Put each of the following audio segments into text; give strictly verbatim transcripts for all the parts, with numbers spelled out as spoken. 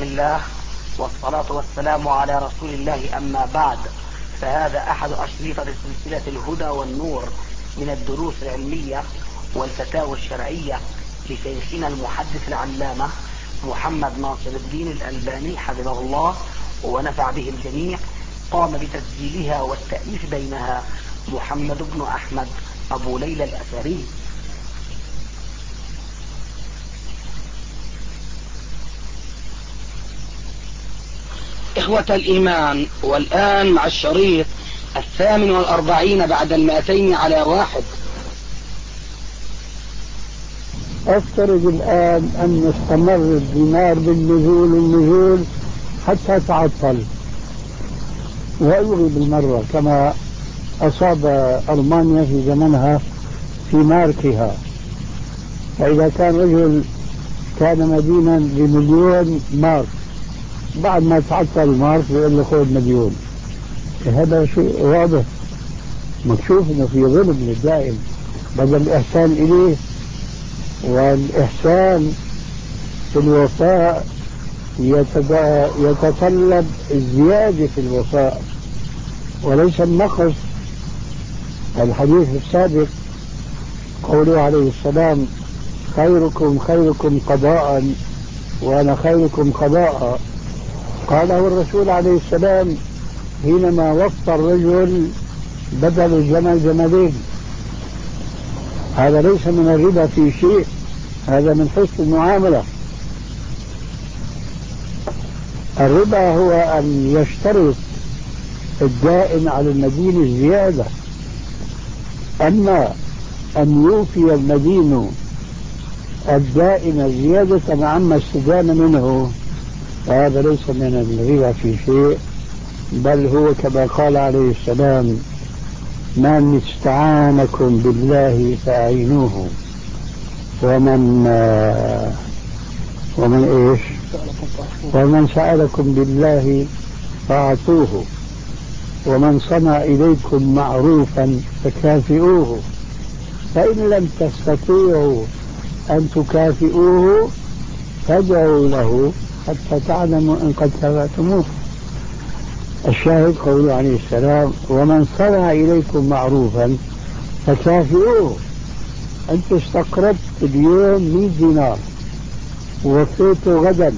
بسم الله والصلاة والسلام على رسول الله، أما بعد، فهذا أحد أشرطة سلسلة الهدى والنور من الدروس العلمية والفتاوى الشرعية لشيخنا المحدث العلامة محمد ناصر الدين الألباني حفظه الله ونفع به الجميع. قام بتسجيلها والتأليف بينها محمد بن أحمد أبو ليلى الأثري. إخوة الإيمان، والآن مع الشريط الثامن والأربعين بعد المائتين على واحد. أفترض الآن أن يستمر الدينار بالنزول والنزول حتى تعطل ويلغي بالمرة كما أصاب ألمانيا في زمنها في ماركها. فإذا كان رجل كان مدينا بمليون مارك، بعد ما تعطل المارك بيقول له خذ مليون. هذا شيء واضح مكشوف انه في ظلم دائم بدل الإحسان إليه. والإحسان في الوفاء يتطلب الزيادة في الوفاء وليس النقص. الحديث السابق قوله عليه السلام: خيركم خيركم قضاء وأنا خيركم قضاء. قاله الرسول عليه السلام حينما وفى الرجل بدل الجمل جملين. هذا ليس من الربا في شيء، هذا من حسن المعاملة. الربا هو أن يشترط الدائن على المدين الزيادة، أما أن يوفي المدين الدائن زيادة عما استدان منه فهذا ليس من الربا في شيء، بل هو كما قال عليه السلام: من استعانكم بالله فأعينوه ومن ومن إيش ومن سألكم بالله فأعطوه ومن صنع إليكم معروفا فكافئوه فإن لم تستطيعوا أن تكافئوه فادعوا له حتى تعلموا إن قد كافأتموه. الشاهد قوله عليه السلام: ومن صنع إليكم معروفا فكافئوه. أنت استقرضت اليوم مئة دينار ووفيته غدا،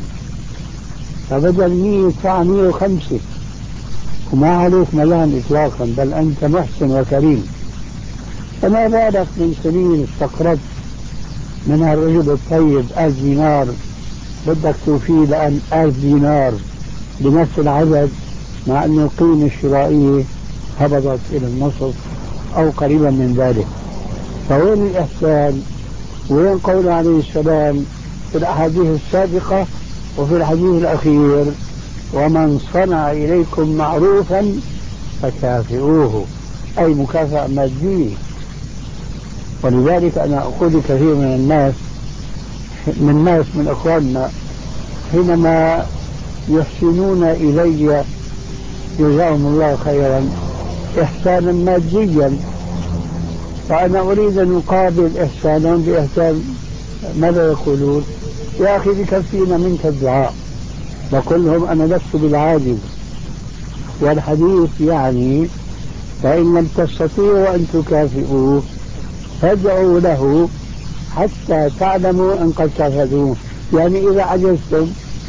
فبدل مئة يدفع مئة وخمسة وما عليك ملام إطلاقا، بل أنت محسن وكريم. فما بالك من سنين استقرضت من الرجل الطيب ألف دينار بدك توفيه لأن ألف دينار بنفس العدد، مع أن القيمة الشرائية هبطت إلى النصف أو قريبا من ذلك. فوين الإحسان؟ وين قول عليه السلام في الأحاديث السابقة وفي الحديث الأخير: ومن صنع إليكم معروفا فكافئوه، أي مكافأة مادية. ولذلك أنا أقول كثير من الناس من الناس من أخواننا حينما يحسنون إلي جزاهم الله خيرا إحسانا ماديا، فأنا أريد أن أقابل إحسانا بإحسان. ماذا يقولون؟ يا أخي بكفينا منك الدعاء. بقول لهم أنا لست بالعاجز، والحديث يعني: فإن لم تستطيعوا أن تكافئوه فادعوا له حتى تعلموا أن قد كافأتموه. يعني إذا عجزتم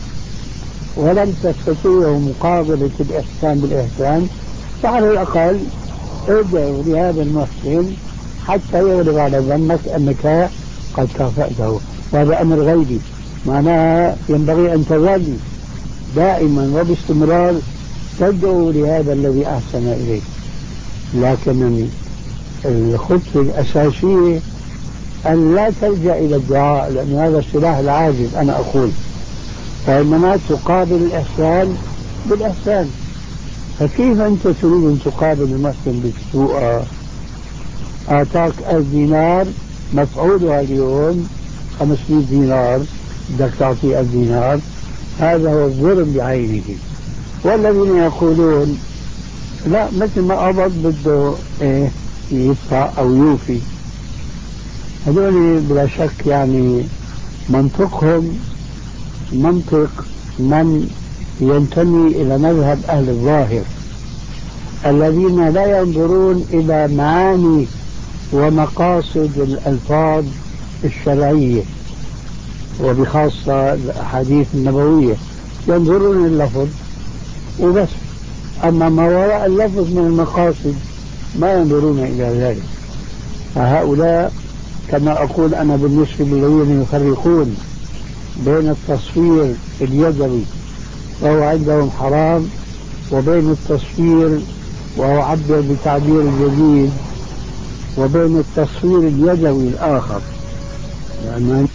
ولم تستطيعوا مقابلة الإحسان بالإحسان فعلى الأقل ادعوا لهذا المحسن حتى يغلب على ظنك أنك قد كافأته. وهذا أمر غيبي، معناها ينبغي أن تظل دائما وباستمرار تدعو لهذا الذي أحسن إليك. لكن الخطوة الأساسية أن لا تلجأ إلى الدعاء، لأن هذا سلاح العاجز أنا أقول، فإنما تقابل الإحسان بالإحسان. فكيف أنت تريد أن تقابل المحسن بالسوء؟ أعطاك ألف دينار مفعولها اليوم خمسمائة دينار، بدك تعطي ألف دينار، هذا هو الظلم بعينه. والذين يقولون لا مثل ما قبض بده إيه يدفع أو يوفي، هذول بلا شك يعني منطقهم منطق من ينتمي إلى مذهب أهل الظاهر الذين لا ينظرون إلى معاني ومقاصد الألفاظ الشرعية وبخاصة الأحاديث النبوية، ينظرون اللفظ وبس، أما ما وراء اللفظ من المقاصد ما ينظرون إلى ذلك. فهؤلاء كما أقول أنا بالنسبة للذين يفرقون بين التصوير اليدوي وهو عندهم حرام وبين التصوير وهو عبر بتعبير الجديد وبين التصوير اليدوي الآخر، يعني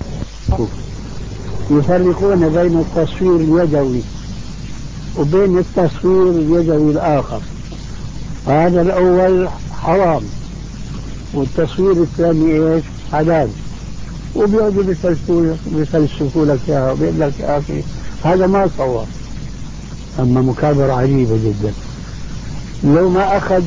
يفرقون بين التصوير اليدوي وبين التصوير اليدوي الآخر. هذا الأول حرام والتصوير الثاني إيش؟ حلال. وبيقعدوا بيفلسفوا لك إياها وبيقول لك يا أخي هذا ما صور. أما مكابرة عجيبة جدا. لو ما أخذ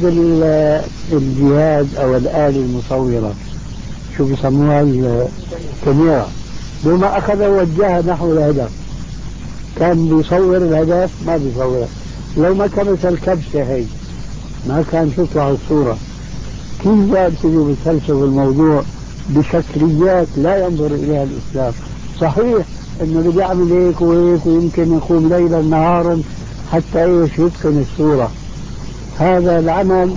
الجهاز أو الآلة المصورة شو بيسموها الكاميرا، لو ما أخذ وجهها نحو الهدف كان بيصور الهدف؟ ما بيصور. لو ما كانت الكبسة هي ما كان تطلع الصورة. كيف بقى تجوا بتفلسفوا الموضوع بشكليات لا ينظر إليها الإسلام؟ صحيح إنه اللي بيعمل هيك وهيك ويمكن يقوم ليلا نهارا حتى إيش يتقن الصورة، هذا العمل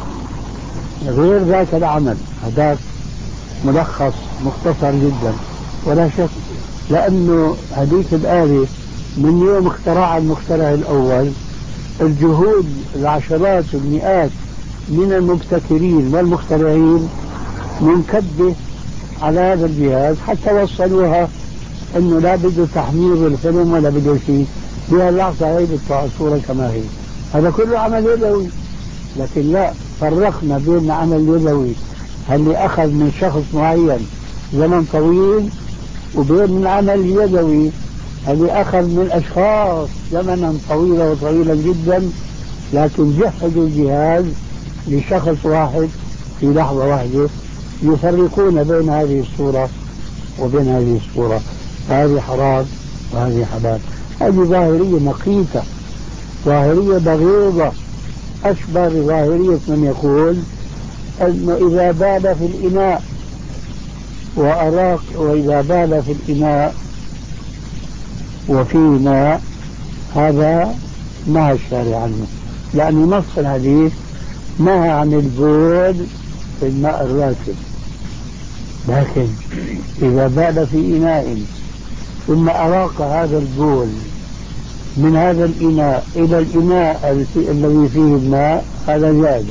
غير ذاك العمل، هذاك ملخص مختصر جدا ولا شك، لأنه هذيك الآلة من يوم اختراع المخترع الأول الجهود العشرات والمئات من المبتكرين والمخترعين منكبة على هذا الجهاز حتى وصلوها انه لا بده تحمير الفيلم ولا بده شيء، في اللحظة هي بتطلع الصورة كما هي. هذا كله عمل يدوي، لكن لا فرقنا بين العمل اليدوي اللي اخذ من شخص معين زمن طويل وبين العمل اليدوي اللي اخذ من اشخاص زمنا طويلا وطويلا جدا لكن جهزوا الجهاز لشخص واحد في لحظة واحدة. يفرقون بين هذه الصورة وبين هذه الصورة، هذه حرام وهذه حلال. هذه ظاهرية مقيتة، ظاهرية بغيضة، أشبه بظاهرية من يقول أنه إذا بال في الإناء وأراق، وإذا بال في الإناء وفي ماء، هذا نهى الشارع عنه، يعني نص الحديث نهى عن البول في الماء الراكد. لكن إذا بال في إناء ثم أراق هذا البول من هذا الإناء إلى الإناء الذي فيه الماء، هذا جائز.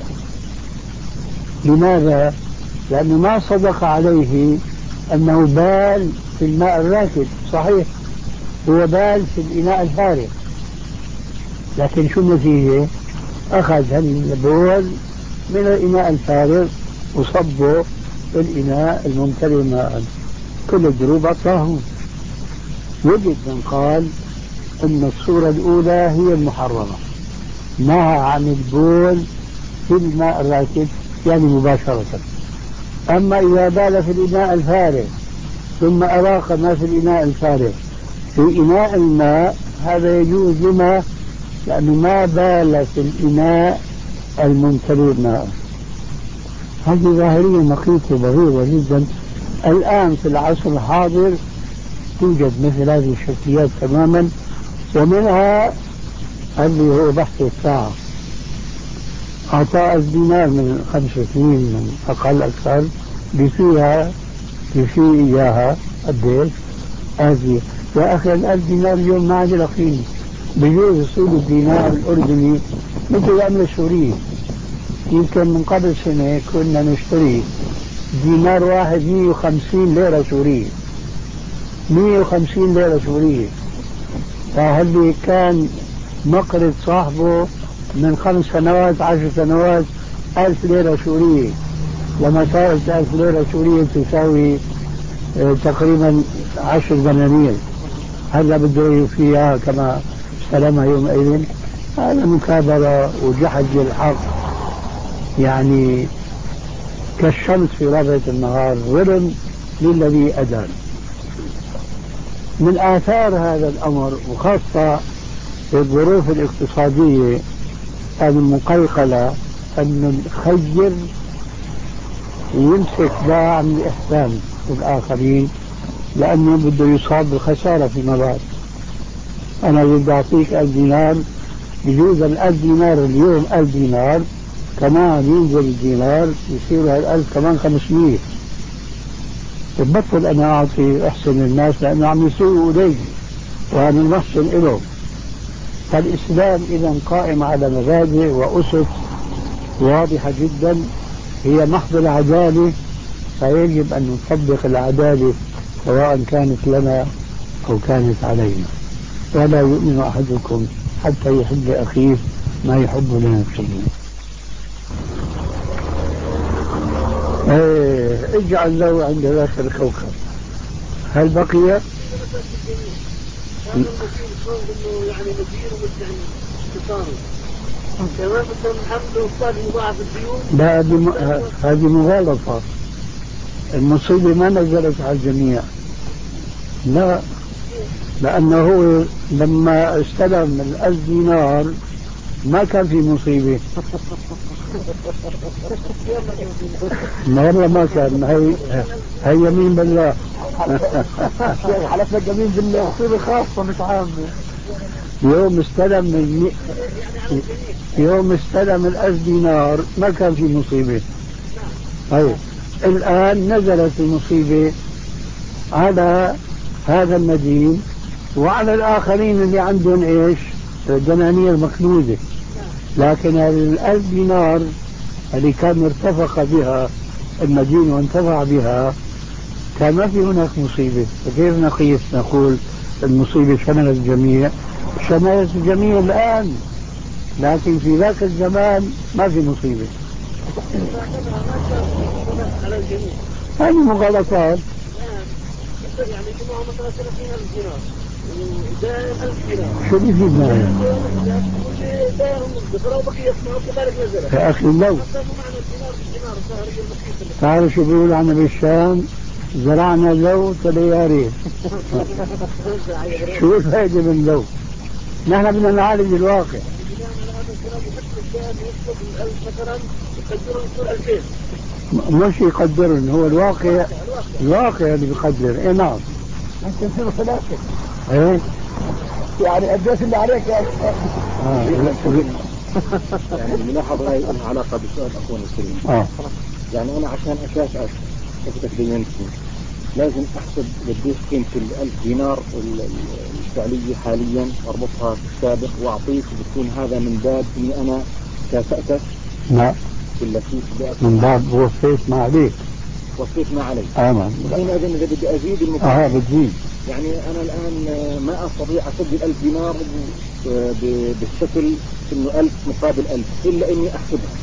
لماذا؟ لأنه ما صدق عليه أنه بال في الماء الراكد، صحيح هو بال في الإناء الفارغ، لكن شو النتيجة؟ أخذ البول من الإناء الفارغ وصبه في الإناء الممتلئ ماء، كل الدروب أطلعهم. وجد من قال أن الصورة الأولى هي المحرمة، نهى عن البول في الماء الراكد يعني مباشرة. أما إذا بال في الإناء الفارغ ثم أراق ما في الإناء الفارغ في إناء الماء، هذا يجوز لما؟ لأنه ما بال في الإناء الممتلئ ماء. هذه ظاهرية مقيتة بغيضة جدا. الآن في العصر الحاضر توجد مثل هذه الشكليات تماما، ومنها اللي هو بحث الساعة. أعطاء الدينار من خمس سنين من أقل أكثر بفيها بفي إياها قديش هذه. يا أخي الألف دينار اليوم ما عاد له قيمة. بجوز يصير الدينار الأردني مثل العملة السورية. يمكن من قبل سنة كنا نشتري دينار واحد مية وخمسين ليرة سورية، مية وخمسين ليرة سورية. فهذه كان مقرض صاحبه من خمس سنوات عشر سنوات ألف ليرة سورية، لما صارت ألف ليرة سورية تساوي اه تقريبا عشر دنانير. هلا بده فيها كما استلمها يومئذ. هذا مكابرة وجحد للحق، يعني كالشمس في رابعة النهار ظلم للذي أدان. من آثار هذا الأمر وخاصة في الظروف الاقتصادية المقيقلة أن الخير يمسك باع من الإحسان للآخرين لأنه بده يصاب بالخسارة فيما بعد. أنا بدي أعطيك ألف دينار، بجوز الألف دينار اليوم ألف دينار، كمان ينزل الدينار يصير هالألف كمان خمسمية. ببطل أنا أعطي أحسن الناس لأنه عم يسوءوا إلي وأنا المحسن إلهم. فالإسلام إذا قائم على مبادئ وأسس واضحة جدا هي محض العدالة، فيجب أن نطبق العدالة سواء كانت لنا أو كانت علينا. ولا يؤمن أحدكم حتى يحب أخيه ما يحب لنفسه. ايه اجعل له عند ذاك الكوكب. هل بقي؟ يعني لا هذه مغالطة. المصيبة ما نزلت على الجميع، لا، لأنه لما استلم الألف دينار ما كان في مصيبة. والله ما كان. هي هي يمين بالله. حلفنا الجميل بالله، مصيبة خاصة مش عامة. يوم استلم المي... يوم استلم الألف دينار ما كان في مصيبة. طيب الآن نزلت المصيبة على هذا المدين وعلى الآخرين اللي عندهم إيش دنانير مكنوزة، لكن الألف دينار اللي كان ارتفق بها المدين وانتفع بها كان ما في هناك مصيبة. فكيف نقيس نقول المصيبة شملت الجميع؟ شملت الجميع الآن، لكن في ذاك الزمان ما في مصيبة. هذه مغالطات. يعني جمعوا مثلا ثلاثين ألف دينار ودائم ألف دينار، شو بيفيدنا هذا؟ يا أخي لو تعرف شو بيقول عنا بالشام؟ زرعنا لو تليارين. شو الفائدة من لو؟ نحن بدنا نعالج الواقع. مش يقدرن، هو الواقع، الواقع اللي بيقدر. ايه نعم. ممكن تصير ثلاثة. ايه يعني قديش اللي عليك يا اه يعني نلاحظ هاي العلاقة بسؤال أخونا الكريم. اه يعني أنا عشان أكافئك أفتك دينتي لازم أحسب قديش قيمة الألف دينار الفعلية حاليا وأربطها بالسابق وأعطيك، بتكون هذا من باب إني أنا كافأتك. لا ولا كيف؟ من باب وفيت ما عليك. وفيت ما عليك. آمن. حينئذ إذا بدي أزيد المكافأة. اه بتزيد. يعني أنا الآن ما أستطيع أسد الألف دينار بالشكل إنه ألف مقابل ألف إلا إني أحسبها.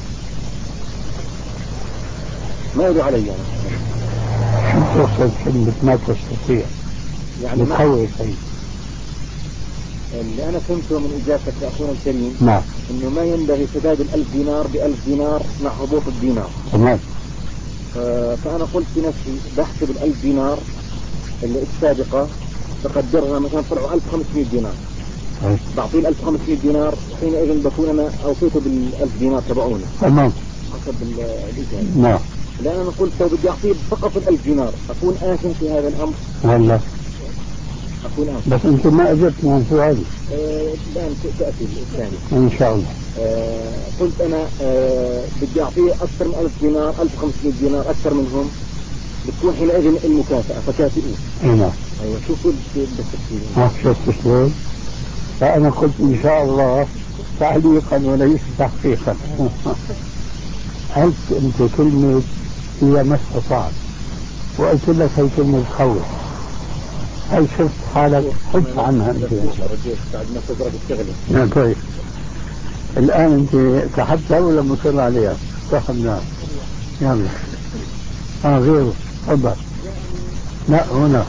ما يدعو علي يعني. شو تقصد كلمة ما تستطيع؟ يعني بتخوف هي. اللي أنا فهمته من إجابتك يا أخونا الكريم نعم إنه ما ينبغي سداد الألف دينار بألف دينار مع هبوط الدينار. تمام. فأنا قلت في نفسي بحسب الألف دينار اللي السابقة بقدرها مثلا طلعوا ألف وخمسمائة دينار. أه. بعطيه ألف وخمسمائة دينار حينئذ بكون أنا أوصيته بالألف دينار تبعونه. تمام. حسب الإجابة. نعم. لأن أنا قلت لو بدي أعطيه فقط الألف دينار أكون آثم في هذا الأمر. والله. أكون آثم. بس أنت ما أجبت عن سؤالي. الآن أه تأتي الثاني. إن شاء الله. أه قلت أنا أه بدي أعطيه أكثر من ألف دينار، ألف وخمسمائة دينار أكثر منهم، بتكون حينئذ المكافأة فكافئوه. نعم. أيوة شوفوا بالتفصيل. ها شفت شلون؟ فأنا قلت إن شاء الله تعليقا وليس تحقيقا. قلت أنت كلمة هي ما استطعت، وقلت لك هي كلمة تخوف. هل شفت حالك حدث عنها أنت؟ بعد ما تضرب الشغلة. نعم طيب. الآن أنت سحبتها ولا مصر عليها؟ سحبناها. يلا. آه غيره. تفضل. لا هنا.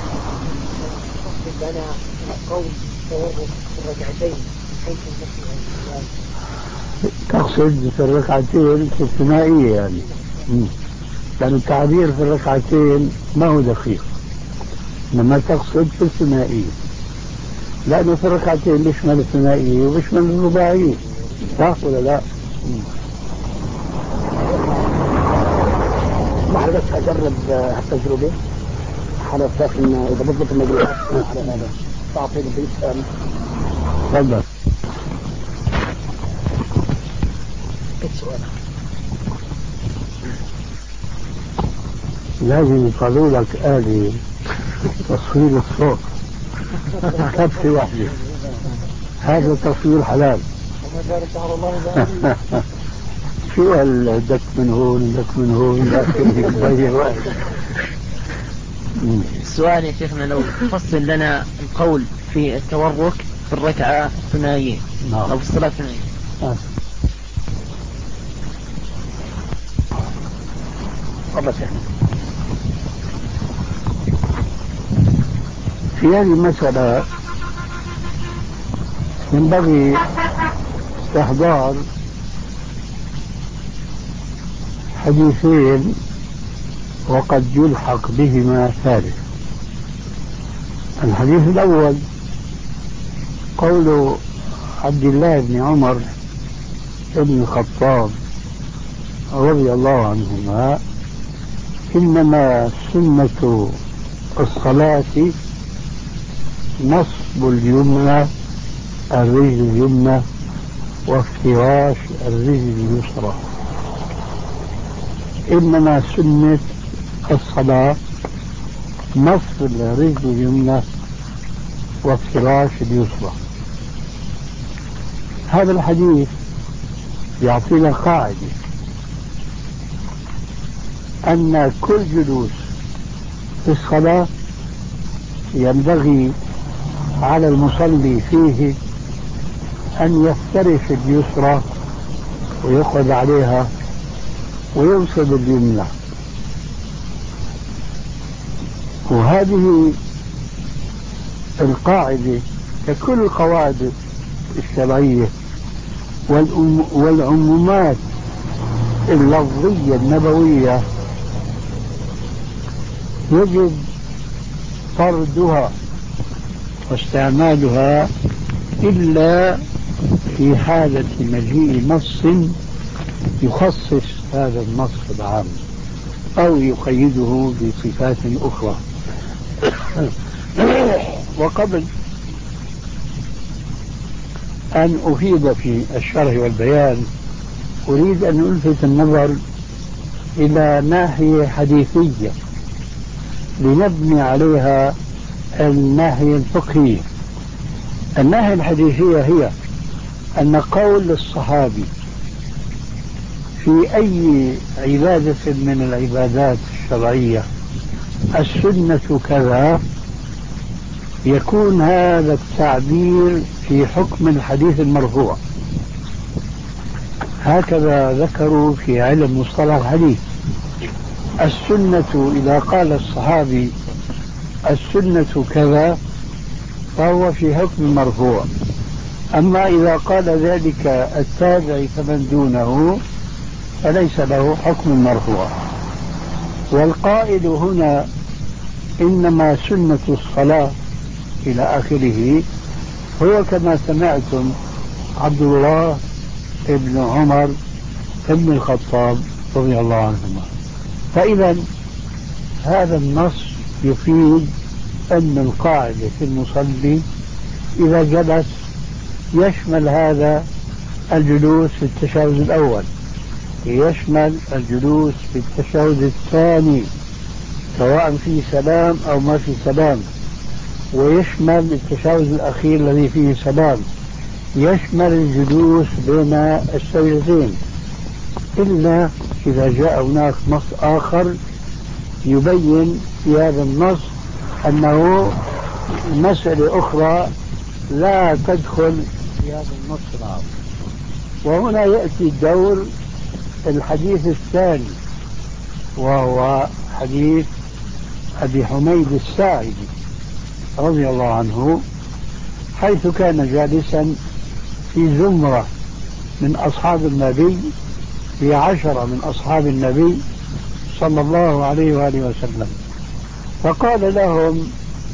لنا قول الركعتين حيث تقصد في الركعتين الثنائية يعني. لأن التعبير في الركعتين ما هو دقيق، لما تقصد في الثنائية، لأنه في الركعتين بيشمل الثنائية وبيشمل الرباعية، صح ولا لا؟ ما بس أجرب هالتجربة على أساس إن إذا بضبط المجرورات على هذا تعطي البيت. تفضل. السؤال لازم يطلعوا لك آلة تصوير الصوت كبسة واحدة، هذا تصوير حلال. شو قال دك من هون دك من هون بضيع وقت. السؤال يا شيخنا لو تفصل لنا القول في التورك في الركعة الثنائية أو في الصلاة الثنائية. آه. تفضل في هذه المسألة ينبغي استحضار حديثين وقد يلحق بهما ثالث. الحديث الأول قول عبد الله بن عمر بن الخطاب رضي الله عنهما: إنما سنة الصلاة نصب اليمنى الرجل اليمنى وافتراش الرجل اليسرى. إنما سنة الصلاة نصب الرجل اليمنى وافتراش اليسرى. هذا الحديث يعطينا قاعدة أن كل جلوس في الصلاة ينبغي على المصلي فيه أن يفترش اليسرى ويقعد عليها وينصب اليمنى. وهذه القاعدة ككل القواعد الشرعية والعمومات اللفظية النبوية يجب طردها واستعمالها إلا في حالة مجيء نص يخصص هذا النص العام أو يقيده بصفات أخرى. وقبل أن أفيد في الشرح والبيان أريد أن ألفت النظر إلى ناحية حديثية لنبني عليها الناحية الفقهية. الناحية الحديثية هي أن قول الصحابي في أي عبادة من العبادات الشرعية السنة كذا، يكون هذا التعبير في حكم الحديث المرفوع. هكذا ذكروا في علم مصطلح الحديث. السنة إذا قال الصحابي السنة كذا فهو في حكم المرفوع، أما إذا قال ذلك التابع فمن دونه فليس له حكم المرفوع. والقائل هنا إنما سنة الصلاة إلى آخره هو كما سمعتم عبد الله ابن عمر ابن الخطاب رضي الله عنهما. فإذا هذا النص يفيد أن القاعدة في المصلي إذا جلس يشمل هذا الجلوس في التشهد الأول، يشمل الجلوس في التشهد الثاني سواء في سلام أو ما في سلام، ويشمل التشهد الأخير الذي فيه سلام، يشمل الجلوس بين السجدتين، إلا إذا جاء هناك نص آخر يبين في هذا النص أنه مسألة أخرى لا تدخل في هذا النص العام. وهنا يأتي دور الحديث الثاني، وهو حديث أبي حميد الساعدي رضي الله عنه، حيث كان جالسا في زمرة من أصحاب النبي، في عشرة من أصحاب النبي صلى الله عليه وآله وسلم، فقال لهم: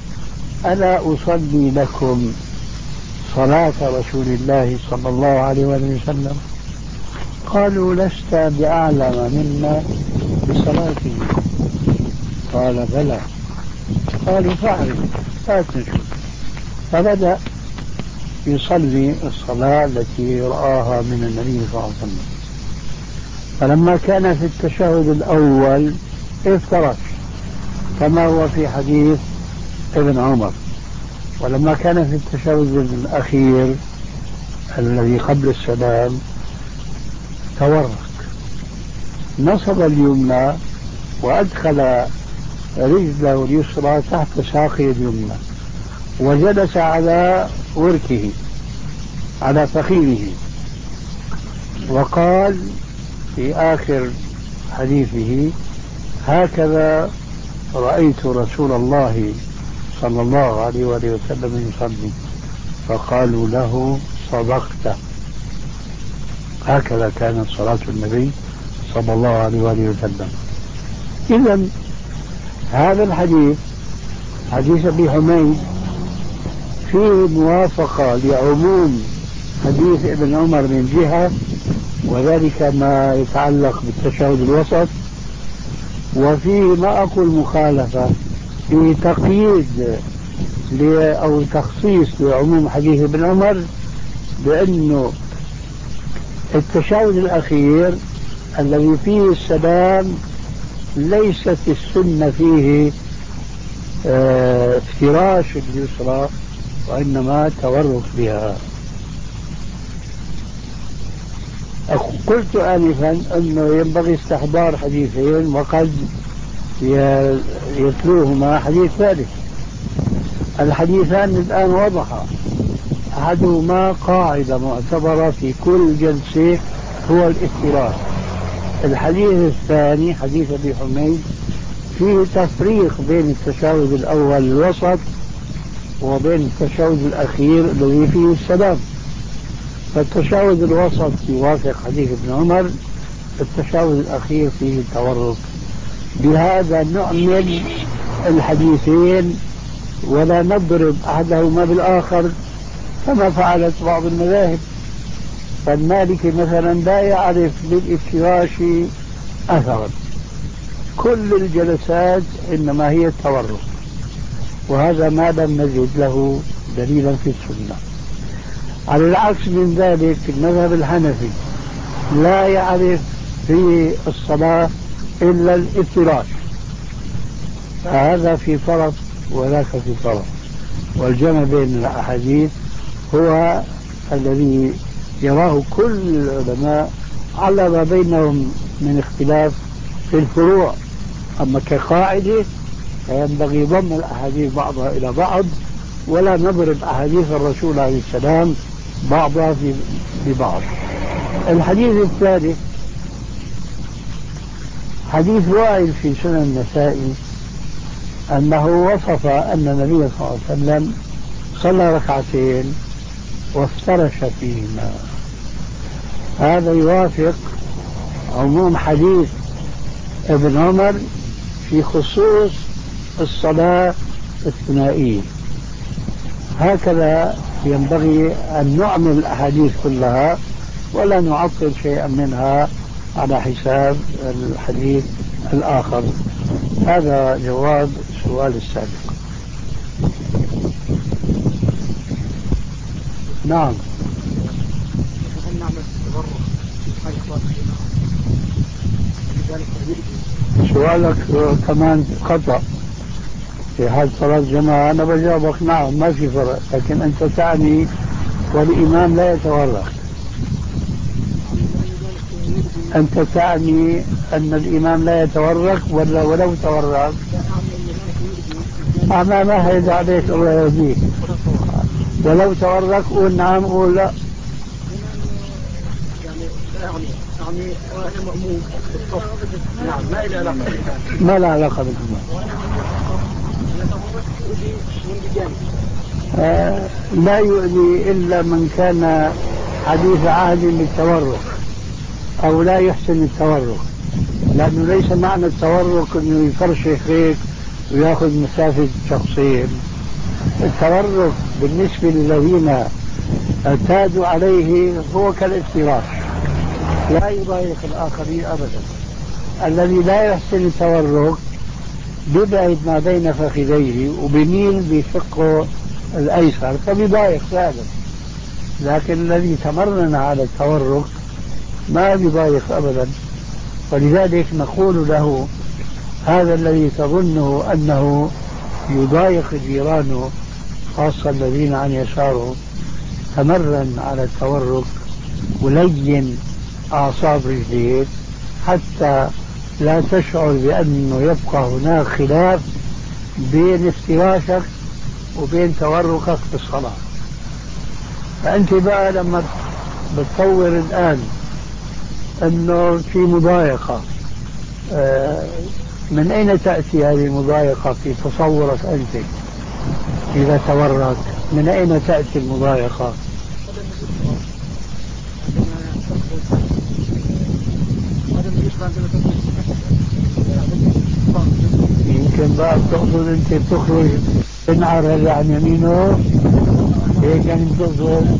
ألا أصلي لكم صلاة رسول الله صلى الله عليه وسلم؟ قالوا لست بأعلم منا بصلاته. قال بلى. قالوا فاعل لا تنشد. فبدأ يصلي الصلاة التي رآها من النبي صلى الله عليه وسلم. فلما كان في التشهد الأول افترش كما هو في حديث ابن عمر، ولما كان في التشهد الأخير الذي قبل السلام تورك، نصب اليمنى وأدخل رجله اليسرى تحت ساقه اليمنى وجلس على وركه على فخذه، وقال في آخر حديثه: هكذا رأيت رسول الله صلى الله عليه وسلم يصلي. فقالوا له: صدقت، هكذا كانت صلاة النبي صلى الله عليه وسلم. إذن هذا الحديث حديث أبي حميد فيه موافقة لعموم حديث ابن عمر من جهة، وذلك ما يتعلق بالتشهد الوسط، وفيه ما أقول مخالفة في تقييد أو تخصيص لعموم حديث ابن عمر، بأنه التشهد الأخير الذي فيه السلام ليست السنة فيه اه افتراش اليسرى، وإنما تورك بها. قلت آنفا أنه ينبغي استحضار حديثين وقد يتلوهما حديث ثالث. الحديثان الآن وضحا، أحدهما قاعدة معتبرة في كل جلسة هو الافتراش. الحديث الثاني حديث أبي حميد فيه تفريق بين التشهد الأول الوسط وبين التشهد الأخير الذي فيه السلام. فالتشهد الوسط يوافق حديث ابن عمر، التشهد الأخير فيه التورك. بهذا نعمل الحديثين ولا نضرب أحدهما بالآخر كما فعلت بعض المذاهب. فالمالكي مثلا لا يعرف للافتراش أثرا، كل الجلسات إنما هي التورك، وهذا ما لم نجد له دليلا في السنة. على العكس من ذلك المذهب الحنفي لا يعرف في الصلاة إلا الافتراش، فهذا في فرق وذاك في فرق، والجمع بين الأحاديث هو الذي يراه كل العلماء على ما بينهم من اختلاف في الفروع. أما كقاعدة فينبغي ضم الأحاديث بعضها إلى بعض، ولا نضرب أحاديث الرسول عليه السلام بعضها في ببعض. الحديث الثالث حديث وائل في سنن النسائي أنه وصف أن النبي صلى الله عليه وسلم صلى ركعتين وافترش فيهما. هذا يوافق عموم حديث ابن عمر في خصوص الصلاة الثنائية. هكذا ينبغي أن نعمل الأحاديث كلها ولا نعطل شيئا منها على حساب الحديث الآخر. هذا جواب السؤال السابق. نعم. سؤالك كمان خطأ في حال صلاة جماعة. أنا بجاوبك نعم ما في فرق، لكن أنت تعني والإمام لا يتورك. أنت تعني أن الإمام لا يتورك ولا ولو تورك؟ أما ما هيد عليك الله يهديك. ولو تورك قول نعم قول لا. يعني وأنا مأموم نعم ما إلى علاقة ما لا علاقة بالإمام. آه لا يؤذي إلا من كان حديث عهد بالتورك أو لا يحسن التورك، لأنه ليس معنى التورك أنه يفرشح هيك ويأخذ مسافة شخصين، التورك بالنسبة للذين اعتادوا عليه هو كالافتراش، لا يضايق الآخرين أبدا. الذي لا يحسن التورك بيبعد ما بين فخذيه وبيميل بشقه الأيسر فبيضايق فعلا، لكن الذي تمرن على التورك ما بيضايق أبدا. ولذلك نقول له هذا الذي تظنه أنه يضايق جيرانه خاصة الذين عن يساره، تمرن على التورك ولين أعصاب رجليك حتى لا تشعر بأنه يبقى هناك خلاف بين افتراشك وبين توركك في الصلاة. فأنت بقى لما بتصور الآن أنه في مضايقة، من أين تأتي هذه المضايقة في تصورك أنت إذا تورك؟ من أين تأتي المضايقة؟ يمكن بقى تقصد أنت بتخرج تنعر هذا عن يمينه هيك يعني بتقصد؟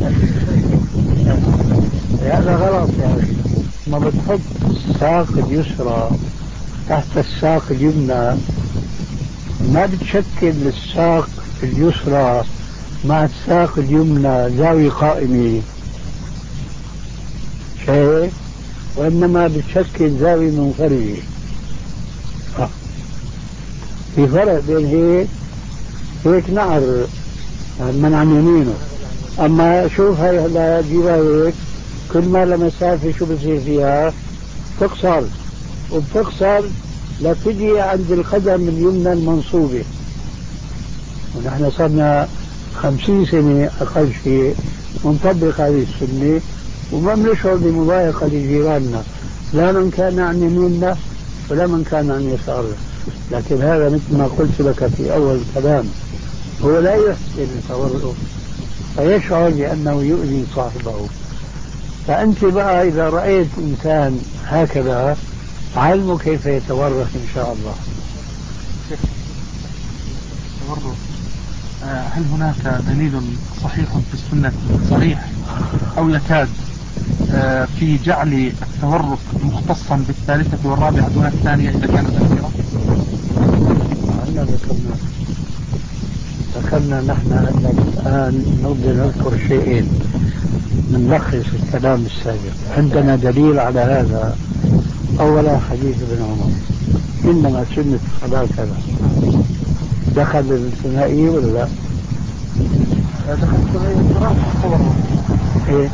هذا غلط يا أخي. ما بتحط الساق اليسرى تحت الساق اليمنى ما بتشكل الساق اليسرى مع الساق اليمنى زاوية قائمة شيء، وإنما بتشكل زاوية منفردة. في فرق بين هيك هيك نعر من عن يمينه. أما شوف هاي هلا جيبها هيك كل ما لمسافة شو بصير فيها تقصر وبتقصر لتجي عند القدم اليمنى المنصوبة. ونحن صرنا خمسين سنة أقل شيء ونطبق هذه السنة وما بنشعر بمضايقة لجيراننا، لا من كان عن يميننا ولا من كان عن يسارنا. لكن هذا مثل ما قلت لك في أول الكلام هو لا يحسن التورط فيشعر بأنه يؤذي صاحبه. فأنت بقى إذا رأيت إنسان هكذا علمه كيف يتورط إن شاء الله. هل هناك دليل صحيح في السنة صريح أو يكاد في جعل التورط مختصا بالثالثة والرابعة دون الثانية إذا كانت أخيرة؟ أنا ذكرنا ذكرنا نحن أن الآن نبدأ نذكر شيئين نلخص الكلام السابق. عندنا دليل على هذا. أولا حديث ابن عمر إنما سنة الصلاة كذا. دخل الثنائي ولا لا؟ دخل الثنائي الفراش التورط. إيه؟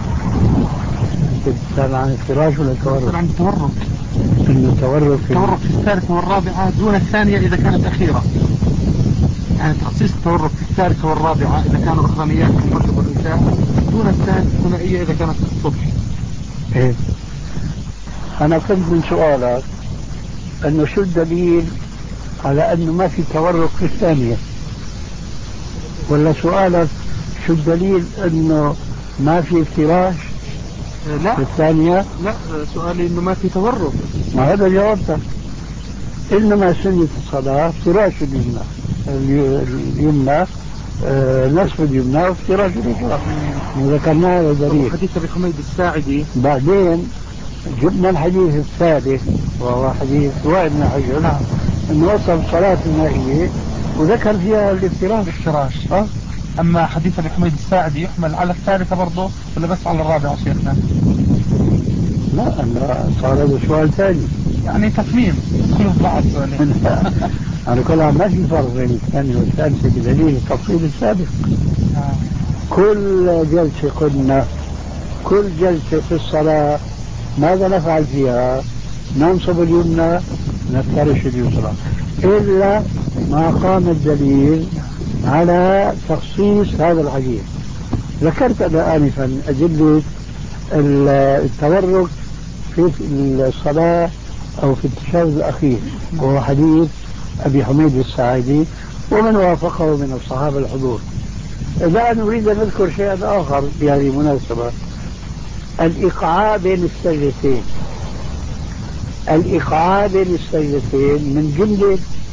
أنت بتسأل عن الفراش ولا التورط؟ بتسأل عن التورط. إنه التورط في التورط في الثالثة والرابعة دون الثانية إذا كانت أخيرة. يعني تخصيص التورط في الثالثة والرابعة إذا كانوا أخرانيات في المغرب والعشاء دون الثانية إذا كانت الصبح. إيه؟ أنا فهمت من سؤالك أنه شو الدليل على أنه ما في تورط في الثانية، ولا سؤالك شو الدليل أنه ما في افتراش لا في الثانية؟ لا سؤالي أنه ما في تورط. ما هذا جوابتك. إنما سنة الصلاة افتراش اليمنى اليمنى آه نصف اليمنى وافتراش اليسرى ذكرنا هذا دليل. حديث أبي حميد الساعدي بعدين جبنا الحديث الثالث وهو حديث وائل بن حجر انه وصل صلاة المائية وذكر فيها الافتراش. الافتراش أه؟ أما حديث أبي حميد الساعدي يحمل على الثالثة برضه ولا بس على الرابعة شيخنا؟ لا أنا صار هذا سؤال ثاني يعني تفهيم كله بعض. أنا كل ما في فرق بين الثاني والثالثة بدليل التفصيل السابق. آه. كل جلسة قلنا كل جلسة في الصلاة ماذا نفعل فيها؟ ننصب اليمنى نفترش اليسرى إلا ما قام الدليل على تخصيص هذا الحديث. ذكرت أنا آنفا أدلة التورك في الصلاة أو في التشهد الأخير وهو حديث أبي حميد الساعدي ومن وافقه من الصحابة الحضور. الآن نريد أن نذكر شيئا آخر بهذه المناسبة. الإيقاع بين السجدتين الإيقاع بين السجدتين من جملة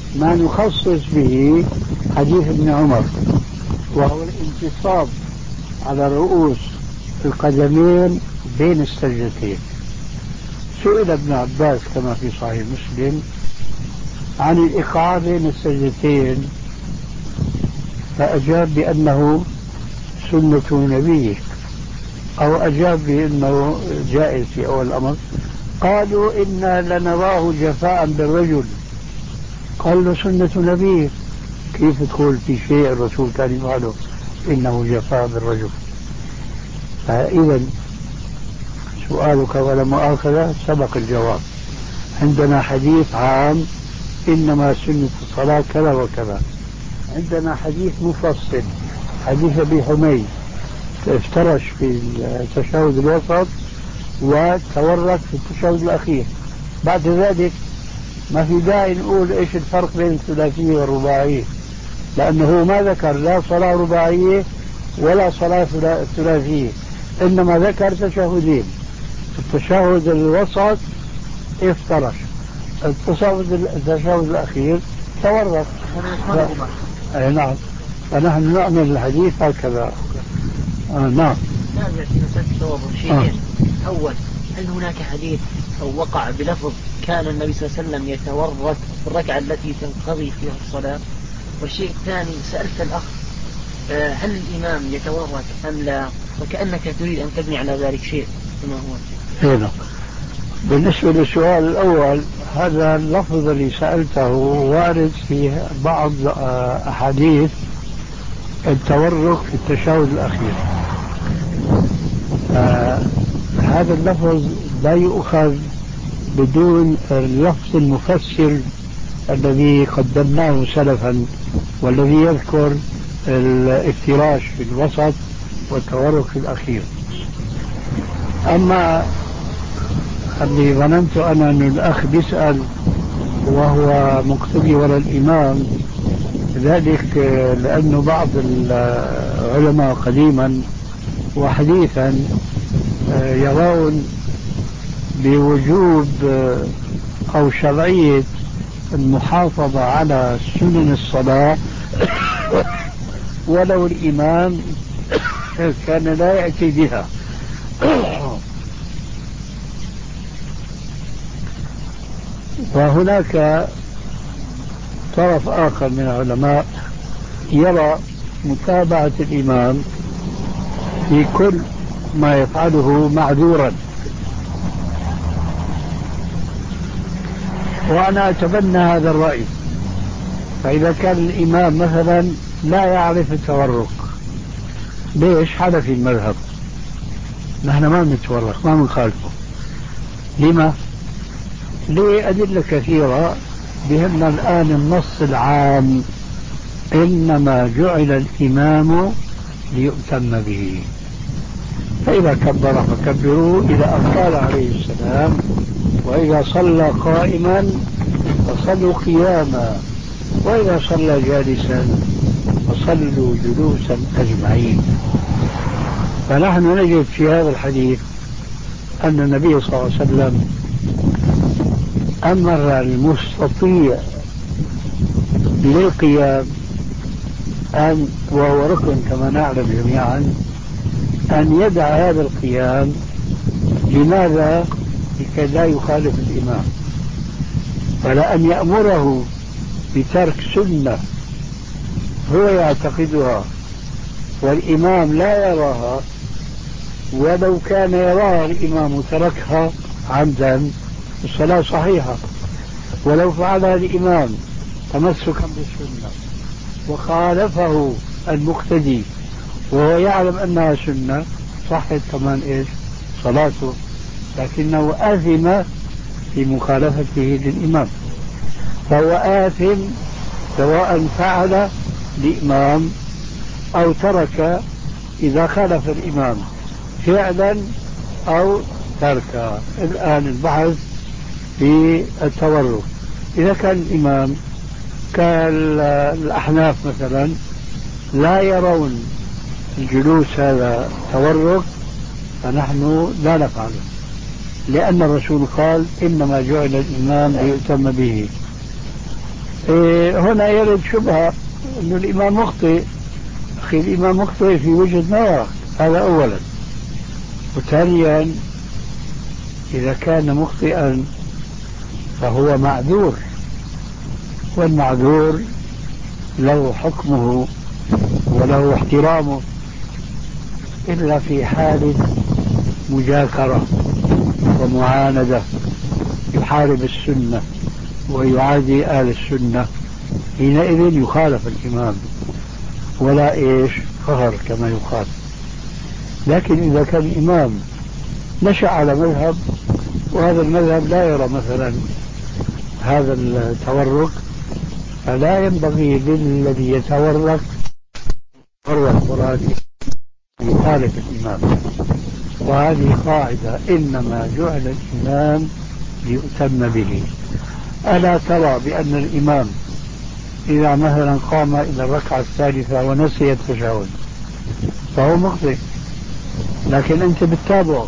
ما نخصص به حديث ابن عمر، وهو الانتصاب على رؤوس القدمين بين السجدتين. سئل ابن عباس كما في صحيح مسلم عن الإيقاع بين السجدتين، فأجاب بأنه سنة نبيه، أو أجاب بأنه جائز في أول الأمر. قالوا إنا لنراه جفاء بالرجل، قال له سنة نبيه، كيف تقول في شيء الرسول كان يفعله إنه جفاء بالرجل؟ فإذا سؤالك ولا مؤاخذة سبق الجواب. عندنا حديث عام إنما سنة الصلاة كذا وكذا، عندنا حديث مفصل حديث أبي حميد افترش في التشهد الوسط وتورط في التشهد الأخير. بعد ذلك ما في داعي نقول إيش الفرق بين الثلاثية والرباعية، لأنه ما ذكر لا صلاة رباعية ولا صلاة ثلاثية، إنما ذكر تشهدين. التشهد الوسط افترش، التشهد التشهد الأخير تورط. أي نعم، فنحن نعمل الحديث هكذا. آه نعم. تابع في مسألة التواضع شيئين. آه. أول، هل هناك حديث أو وقع بلفظ كان النبي صلى الله عليه وسلم يتورط في الركعة التي تنقضي فيها الصلاة؟ والشيء الثاني، سألت الأخ آه هل الإمام يتورط أم لا، وكأنك تريد أن تبني على ذلك شيء كما هو. هنا بالنسبة للسؤال الأول، هذا اللفظ اللي سألته وارد في بعض أحاديث التورك في التشهد الأخير. آه هذا اللفظ لا يؤخذ بدون اللفظ المفسر الذي قدمناه سلفا، والذي يذكر الافتراش في الوسط والتورك في الأخير. أما اللي ظننت أنا أن الأخ بيسأل وهو مقتدي ولا الإمام، ذلك لأن بعض العلماء قديما وحديثا يرون بوجوب أو شرعية المحافظة على سنن الصلاة ولو الإمام كان لا يأتي بها. وهناك طرف آخر من العلماء يرى متابعة الإمام في كل ما يفعله معذورا، وأنا أتبنى هذا الرأي. فإذا كان الإمام مثلا لا يعرف التورك، ليش؟ حنفي المذهب، نحن ما نتورك ما نخالفه. لما؟ لأدلة كثيرة، بهمنا الآن النص العام إنما جعل الإمام ليؤتم به، فإذا كبر فكبروا إذا أقال عليه السلام، وإذا صلى قائما فصلوا قياما، وإذا صلى جالسا فصلوا جلوسا أجمعين. فنحن نجد في هذا الحديث أن النبي صلى الله عليه وسلم أمر المستطيع للقيام أن، وهو ركن كما نعلم جميعا، أن يدع هذا القيام. لماذا؟ لكي لا يخالف الإمام. فلا أن يأمره بترك سنة هو يعتقدها والإمام لا يراها، ولو كان يراها الإمام تركها عمدا الصلاة صحيحة، ولو فعلها الإمام تمسكا بالسنة وخالفه المقتدي وهو يعلم أنها سنة صحت كمان إيش صلاته، لكنه آثم في مخالفته للإمام. فهو آثم سواء فعل الإمام أو ترك إذا خالف الإمام فعلا أو ترك. الآن البحث في التورك، إذا كان الإمام كالأحناف مثلا لا يرون الجلوس هذا تورك، فنحن لا نفعله، لأن الرسول قال إنما جعل الإمام ليؤتم به. إيه هنا يرد شبهة أن الإمام مخطئ. أخي الإمام مخطئ في وجهة نظر، هذا أولا. وثانيا إذا كان مخطئا فهو معذور، والمعذور له حكمه وله احترامه، إلا في حالة مجاكرة ومعاندة يحارب السنة ويعادي آل السنة، حينئذ يخالف الإمام ولا إيش قهر كما يقال. لكن إذا كان الإمام نشأ على مذهب وهذا المذهب لا يرى مثلا هذا التورك، فلا ينبغي للذي يتورك تورك وراء يخالف الإمام. وهذه قاعدة، إنما جعل الإمام ليؤتم به. ألا ترى بأن الإمام إذا مثلا قام إلى الركعة الثالثة ونسي التشهد فهو مخطئ، لكن أنت بتتابعه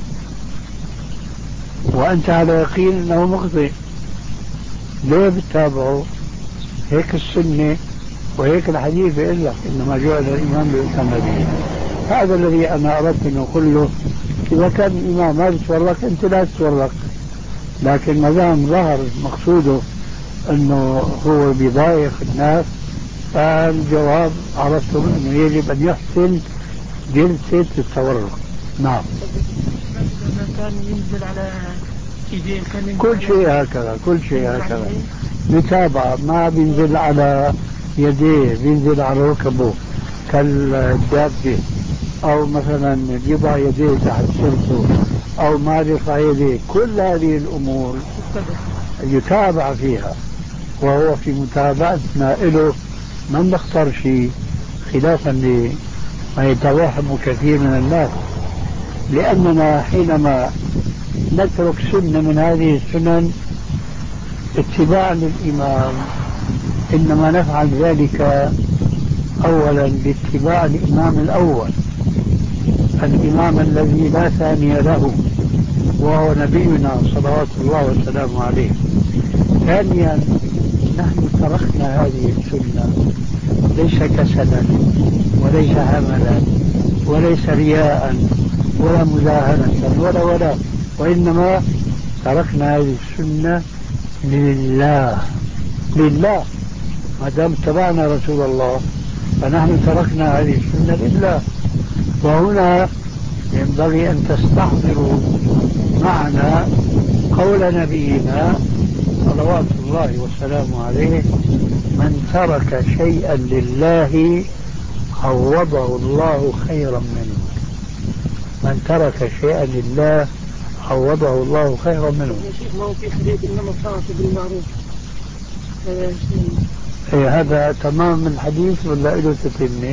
وأنت على يقين أنه مخطئ، ليه بتتابعه؟ هيك السنة وهيك الحديث بيقول لك إنما جعل الإمام ليؤتم به. هذا الذي أنا أردت أن أقوله. إذا كان الإمام ما بتورك أنت لا تتورك، لكن ما دام ظهر مقصوده أنه هو بيضايق الناس فالجواب عرفتم أنه يجب أن يحسن جلسة التورك. نعم. كان ينزل على إيديه، كان كل شيء هكذا، كل شيء هكذا متابعة، ما بينزل على يديه، بينزل على ركبه كالدابة، أو مثلا يضع يديه تحت سرته أو ما يرفع يديه. كل هذه الأمور يتابع فيها، وهو في متابعتنا له ما نختار شيء خلافا لما يتوهم كثير من الناس، لأننا حينما نترك سنة من هذه السنن اتباعا للإمام إنما نفعل ذلك أولا باتباع الإمام الأول، الإمام الذي لا ثاني له وهو نبينا صلوات الله وسلامه عليه. ثانيا نحن تركنا هذه السنة ليس كسلا وليس هملا وليس رياء ولا مداهنة ولا ولا وإنما تركنا هذه السنة لله. لله ما دام اتبعنا رسول الله فنحن تركنا هذه السنة لله. وهنا ينبغي أن تستحضروا معنا قول نبينا صلوات الله وسلامه عليه: من ترك شيئا لله عوضه الله خيرا منه. من ترك شيئا لله عوضه الله خيرا منه. ما هو في حديث إنما الطاعة بالمعروف. إيه هذا تمام الحديث ولا له تتمه؟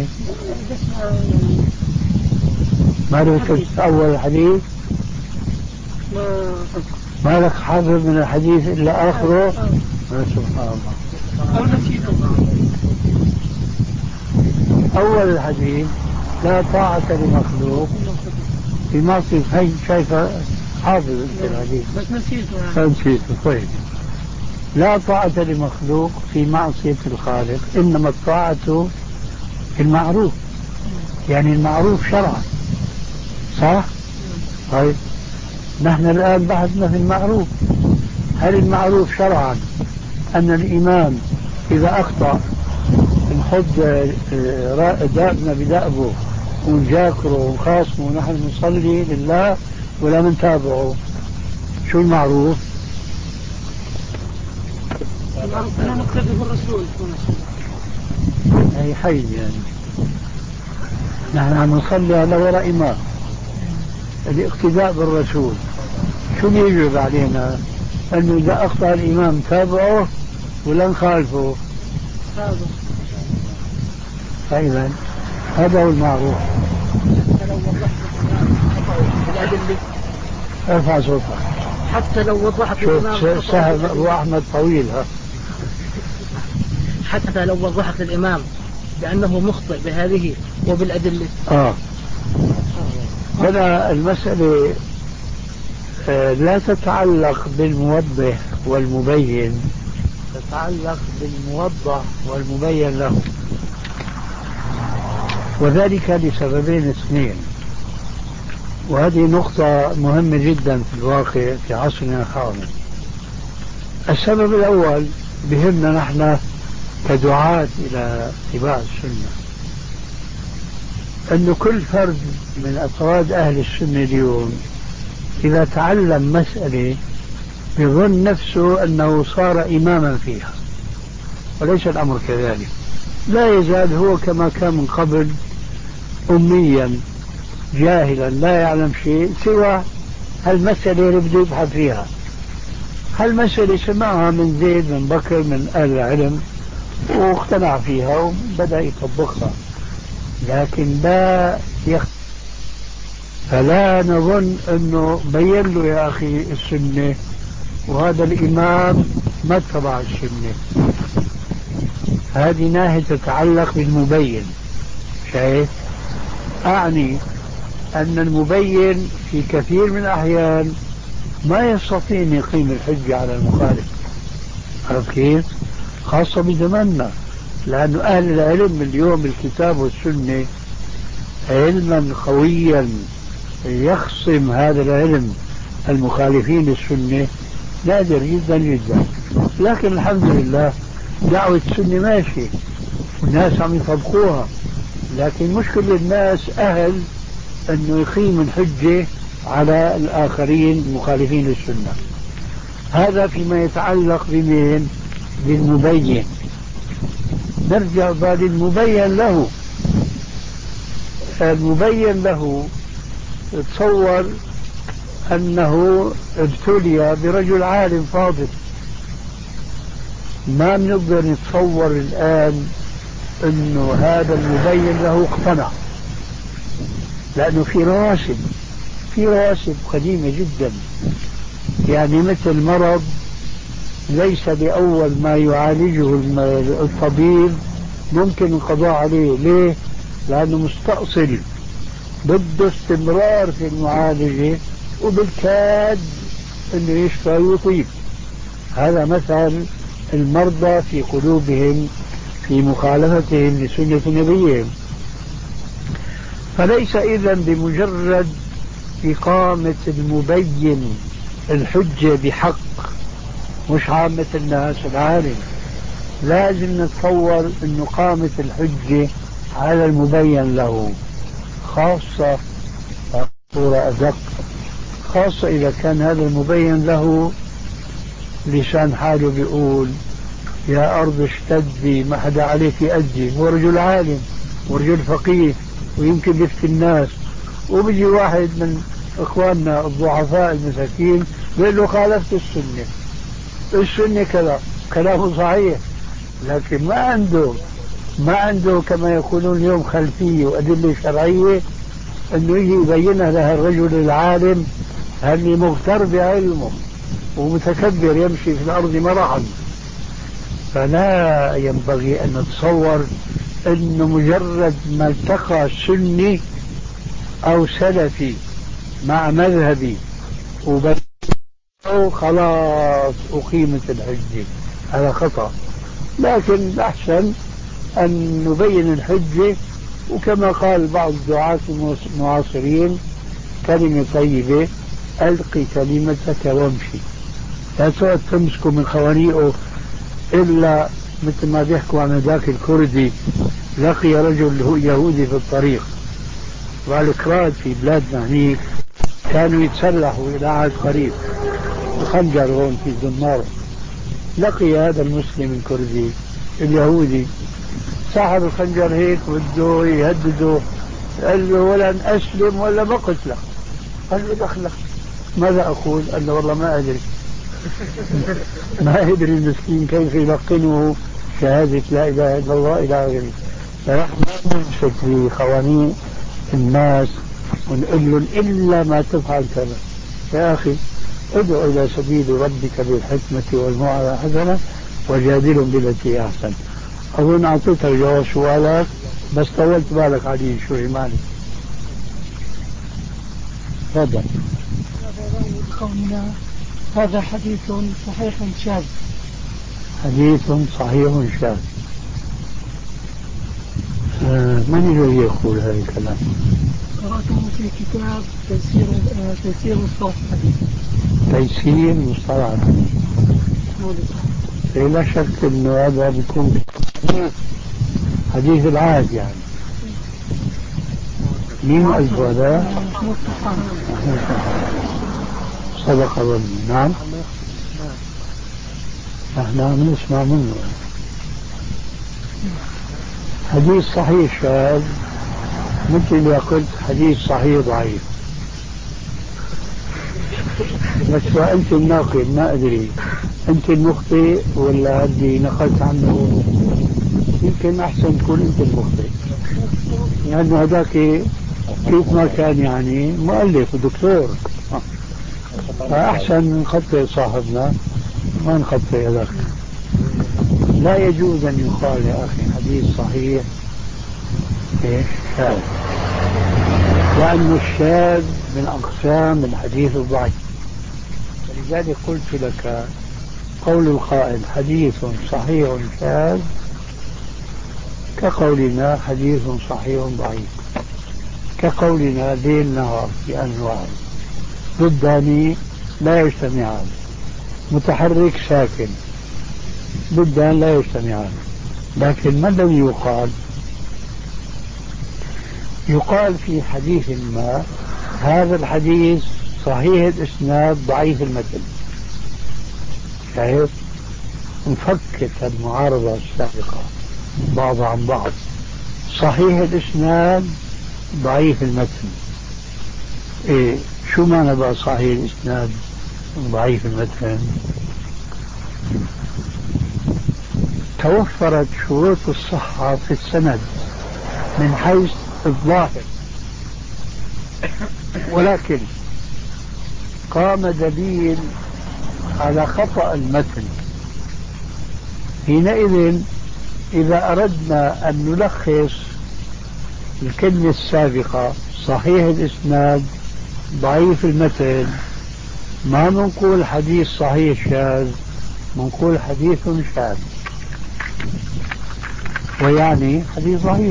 ما له أول الحديث؟ ما لك حافظ من الحديث إلا آخره؟ سبحان الله. أول الحديث: لا طاعة لمخلوق في معصية. هاي شايفة حافظ الحديث بس نسيته. نسيته. طيب. لا طاعة لمخلوق في معصية الخالق، إنما الطاعة في المعروف، يعني المعروف شرعا. صح؟ طيب نحن الآن بحثنا في المعروف. هل المعروف شرعا أن الإمام إذا أخطأ نحط دابنا بدأبه ونجاكره ونخاصمه ونحن نصلي لله ولا نتابعه؟ شو المعروف؟ المعروف أنا نقتدي بالرسول. أي حي يعني نحن نصلي على وراء إمام. الاقتداء بالرسول شو يجب علينا؟ أنه إذا أخطأ الإمام تابعه ولا نخالفه؟ فإذا هذا هو المعروف. ارفع صوتك. حتى لو وضحت الإمام سهل أبو أحمد طويل. ها حتى لو وضحت الإمام بأنه مخطئ بهذه وبالأدلة. آه هنا المسألة لا تتعلق بالموضح والمبين، يتعلق بالموضح والمبين له، وذلك لسببين اثنين، وهذه نقطة مهمة جدا في الواقع في عصرنا الحاضر. السبب الأول بهمنا نحن كدعاة إلى اتباع السنة، أن كل فرد من أفراد أهل السنة اليوم إذا تعلم مسألة يظن نفسه أنه صار إماما فيها، وليس الأمر كذلك. لا يزال هو كما كان من قبل أميا جاهلا لا يعلم شيء سوى هالمسألة اللي بده يبحث فيها. هالمسألة سمعها من زيد من بكر من أهل العلم واقتنع فيها وبدأ يطبقها، لكن لا يخ... فلا نظن أنه بين له يا أخي السنة وهذا الإمام ما اتبع السنة. هذه ناحية تتعلق بالمبين. شايف؟ أعني أن المبين في كثير من الأحيان ما يستطيع أن يقيم الحجة على المخالف. عرفت كيف؟ خاصة بزماننا، لأن أهل العلم اليوم الكتاب والسنة علما قويا يخصم هذا العلم المخالفين للسنة نادر جدا جدا. لكن الحمد لله دعوة السنة ماشي والناس عم يطبقوها، لكن مشكلة الناس أهل أنه يقيم الحجة على الآخرين المخالفين للسنة. هذا فيما يتعلق بمين؟ بالمبين. نرجع بعد المبين له. المبين له تصور أنه ابتلي برجل عالم فاضل، ما بنقدر نتصور الآن أنه هذا المبين له اقتنع، لأنه في رواسب في رواسب قديمة جدا. يعني مثل مرض ليس بأول ما يعالجه الطبيب ممكن القضاء عليه. ليه؟ لأنه مستأصل، بده استمرار في المعالجة وبالكاد أنه يشفى ويطيب. هذا مثل المرضى في قلوبهم في مخالفتهم لسنة نبيهم. فليس إذن بمجرد إقامة المبين الحجة بحق، مش عامة الناس العالم، لازم نتصور أن قامة الحجة على المبين له، خاصة صورة أدق، خاصة إذا كان هذا المبين له لسان حاله بيقول يا أرض اشتدي ما حدا عليك يأدي. هو رجل عالم ورجل فقيه ويمكن يفتي الناس، وبيجي واحد من إخواننا الضعفاء المساكين بيقول له خالفت السنة، السنة كذا، كلامه صحيح، لكن ما عنده ما عنده كما يقولون اليوم خلفية وأدلة شرعية أنه يجي يبينها له الرجل العالم اللي مغتر بعلمه ومتكبر يمشي في الأرض مرحا. فلا ينبغي أن نتصور أنه مجرد ما التقى سني أو سلفي مع مذهبي وبدأ خلاص أقيمت الحجة. هذا خطأ. لكن الأحسن أن نبين الحجة، وكما قال بعض الدعاة المعاصرين كلمة طيبة ألقي كلمتك وامشي، لا تقعد تمسكوا من خوانيقه. إلا مثل ما بيحكوا عن ذاك الكردي لقي رجل يهودي في الطريق، والكراد في بلادنا هنيك كانوا يتسلحوا إلى عهد قريب بخنجر هون في الزمارة. لقي هذا المسلم الكردي اليهودي صاحب الخنجر هيك بده يهدده، قال له ولن أسلم ولا بقتلك. قال له دخلك. ماذا أقول؟ قال له والله ما أدري. ما يدري المسكين كيف يلقنه شهادة لا إله إلا الله إلى آخره. فنحن ما نمسك بقوانين الناس ونقول لهم إلا ما تفعل كذا. يا أخي ادعو إلى سبيل ربك بالحكمة والموعظة الحسنة وجادلهم بالتي أحسن. أظن أعطيتك جواب سؤالك بس طولت بالك عليه شوي. مالك تفضل. قولنا هذا حديث صحيح شاذ. حديث صحيح شاذ. آه من الذي يقول هذا الكلام؟ قرأته في كتاب تيسير آه تيسير مصطلح الحديث. تيسير مصطلح الحديث. لا شك انه هذا بيكون حديث العهد يعني. مين ألف هذا؟ صدق ظني. نعم نحن عم نسمع منه. حديث صحيح شاذ مثل ما قلت حديث صحيح ضعيف. بس أنت الناقل ما أدري أنت المخطئ ولا اللي نقلت عنه. يمكن أحسن تكون أنت المخطئ لأنه هذاك كيف ما كان يعني مؤلف ودكتور، فأحسن نخطئ صاحبنا ما نخطئ هذاك. لا يجوز أن يقال يا أخي حديث صحيح شاذ، لأن الشاذ من أقسام الحديث الضعيف. ولذلك قلت لك قول القائل حديث صحيح شاذ كقولنا حديث صحيح ضعيف، كقولنا ليل نهار في أنواع ضدان لا يجتمعان، متحرك ساكن ضدان لا يجتمعان. لكن ما الذي يقال؟ يقال في حديث ما هذا الحديث صحيح الإسناد ضعيف المتن. شايف؟ نفكك المعارضة السابقة بعض عن بعض. صحيح الإسناد ضعيف المتن. إيه شو معنى بقى صحيح الإسناد ضعيف المتن؟ توفرت شروط الصحة في السند من حيث الظاهر، ولكن قام دليل على خطأ المتن. حينئذ إذا أردنا أن نلخص الكلمة السابقة صحيح الإسناد ضعيف المتن، ما منقول حديث صحيح شاذ، منقول حديث شاذ، ويعني حديث ضعيف.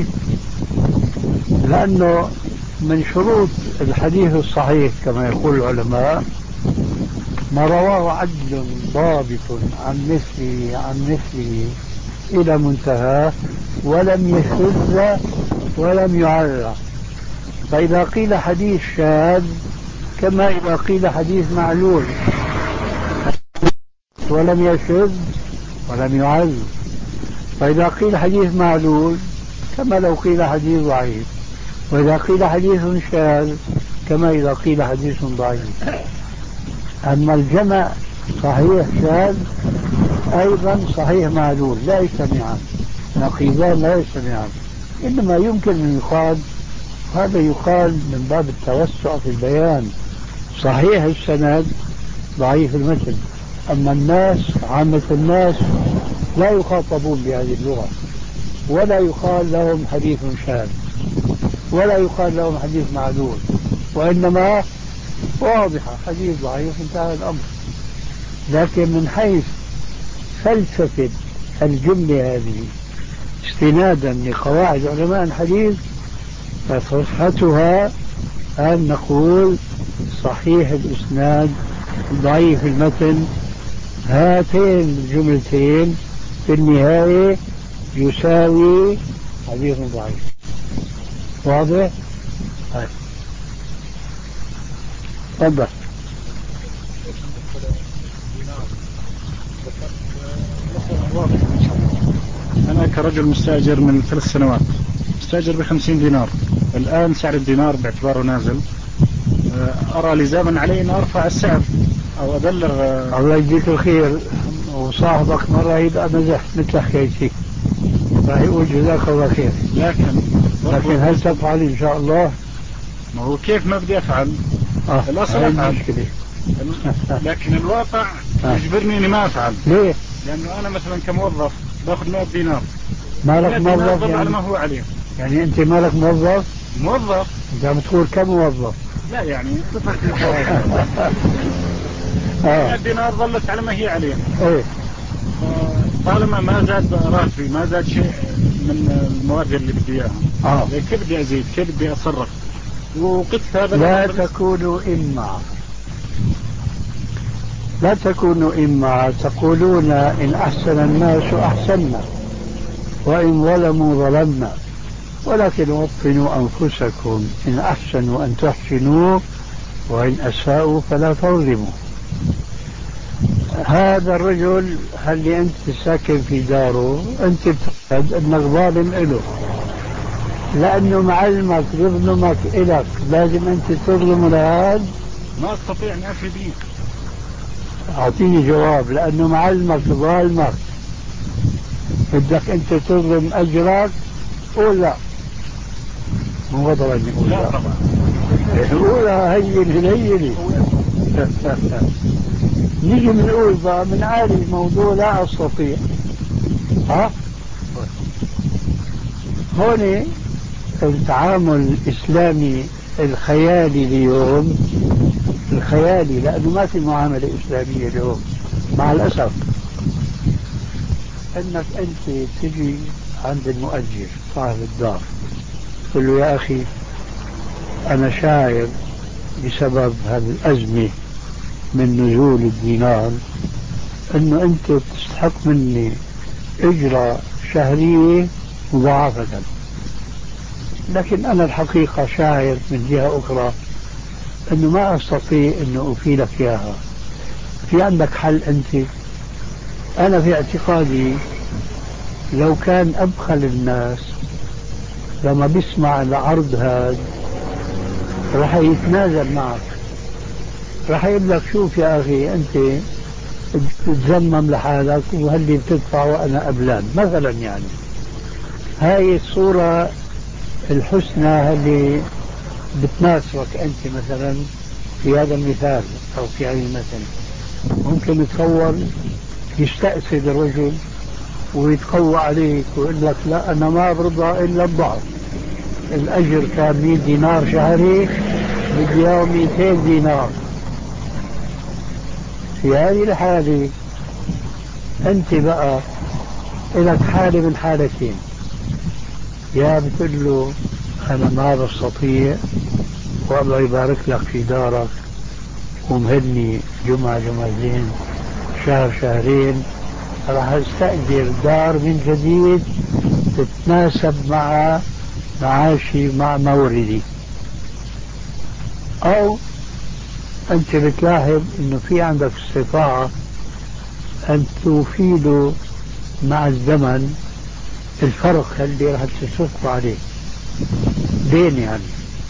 لأنه من شروط الحديث الصحيح كما يقول العلماء ما رواه عدل ضابط عن مثله عن مثله إلى منتهى ولم يشذ ولم يعرى. فإذا قيل حديث شاذ كما إذا قيل حديث معلول ولم يشذ ولم يعرى. فإذا قيل حديث معلول كما لو قيل حديث ضعيف، وإذا قيل حديث شاذ كما إذا قيل حديث ضعيف. أما الجمع صحيح شاذ أيضا صحيح معلول لا يجتمعان، نقيضان لا يجتمعان، إنما يمكن أن يقال هذا يقال من باب التوسع في البيان صحيح السند ضعيف المتن. أما الناس عامة الناس لا يخاطبون بهذه اللغة، ولا يقال لهم حديث شاذ ولا يقال لهم حديث معلول، وإنما واضحة حديث ضعيف انتهى الأمر. لكن من حيث فلسفة الجملة هذه استنادا لقواعد علماء الحديث فصحتها أن نقول صحيح الإسناد ضعيف المتن. هاتين الجملتين في النهاية يساوي حديث ضعيف. واضح؟ هاي تفضل. أنا كرجل مستأجر من ثلاث سنوات مستأجر بخمسين دينار، الآن سعر الدينار باعتباره نازل، أرى لزاما علي أن أرفع السعر أو أبلغ. الله يجزيك الخير، وصاحبك مرة يبقى مزح مثل حكايتي راح يقول جزاك الله خير. لكن لكن هل تفعل إن شاء الله؟ ما هو كيف ما بدي أفعل؟ آه. الأصل أفعل، لكن الواقع آه. يجبرني إني ما أفعل. ليه؟ لأنه أنا مثلا كموظف باخذ مئة دينار، مالك موظف يعني يعني ما هو عليه. يعني أنت مالك موظف؟ موظف أنت عم تقول كم موظف؟ لا يعني صفر مئة دينار ظلت على ما هي عليه. إيه طالما ما زاد راتبي ما زاد شيء من المواد اللي بدي اياها اه كيف بدي ازيد كيف بدي اتصرف وقلت هذا لا تكونوا إما لا تكونوا إما تقولون إن أحسن الناس أحسننا وإن ظلموا ظلمنا ولكن وطنوا أنفسكم إن أحسنوا أن تحسنوا وإن أساءوا فلا تظلموا. هذا الرجل هل أنت ساكن في داره أنت بتعتقد أنك ظالم إله لأنه معلمك يظلمك إلك لازم أنت تظلم لهذا؟ ما أستطيع أن أفي بيك. أعطيني جواب. لأنه معلمك ظالمك بدك أنت تظلم أجرك قول لا. مو غضب أني أقول لا طبعا قولها هين هيني. نيجي بنقول بقى من عالي الموضوع لا أستطيع. ها هون التعامل الإسلامي الخيالي اليوم الخيالي لأنه ما في معاملة إسلامية اليوم مع الأسف أنك أنت تجي عند المؤجر صاحب الدار تقول له يا أخي أنا شاعر بسبب هالأزمة من نزول الدينار أنه أنت تستحق مني إجرة شهرية مضاعفة لكن أنا الحقيقة شاعر من جهة أخرى أنه ما أستطيع أنه أفيدك إياها. في عندك حل أنت؟ أنا في اعتقادي لو كان أبخل الناس لما بيسمع العرض هذا راح يتنازل معك راح يقول لك شوف يا أخي أنت تتزمم لحالك وهلي بتدفع وأنا أبلان مثلا. يعني هاي الصورة الحسنى اللي بتناسبك أنت مثلا في هذا المثال أو في هذه المثل ممكن يتصور يستأسد الرجل ويتقوى عليك ويقول لك لا أنا ما برضى إلا الضعف. الأجر كان مئة دينار شهري بدي إياه مئتين دينار. في هذه الحالة أنت بقى لك حالة من حالتين يا بتقول له أنا ما بستطيع والله يبارك لك في دارك ومهلني جمعة جمعتين شهر شهرين راح استأجر دار من جديد تتناسب مع معاشي مع موردي. أو أنت بتلاحظ إنه في عندك استطاعة أن تفيد مع الزمن الفرق اللي راح تشق عليه دين يعني.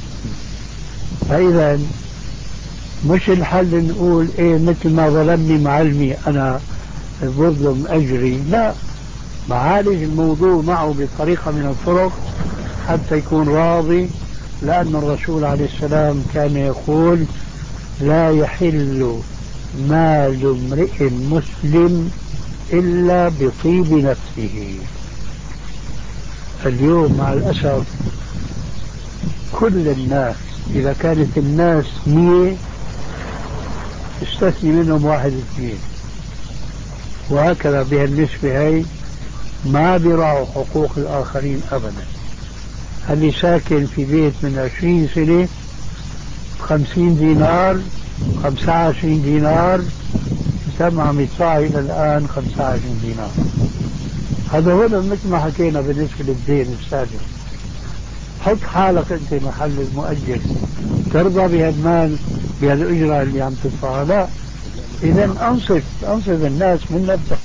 فإذا مش الحل نقول إيه مثل ما ظلمني معلمي أنا بظلم أجري لا معالج الموضوع معه بطريقة من الطرق حتى يكون راضي. لأن الرسول عليه السلام كان يقول لا يحل مال امرئ مسلم إلا بطيب نفسه. اليوم مع الأسف كل الناس إذا كانت الناس مية استثني منهم واحد اثنين وهكذا بهالنسبة هي ما بيراعوا حقوق الآخرين أبدا. اللي ساكن في بيت من عشرين سنة خمسين دينار خمسة وعشرين دينار سمع مدفع إلى الآن خمسة وعشرين دينار. هذا هو مثل ما حكينا بالنسبة للدين السابق. حط حالك أنت محل المؤجر ترضى بهالمال بهالأجرة اللي عم تدفعها؟ لا. إذا أنصف أنصف الناس من نفسك.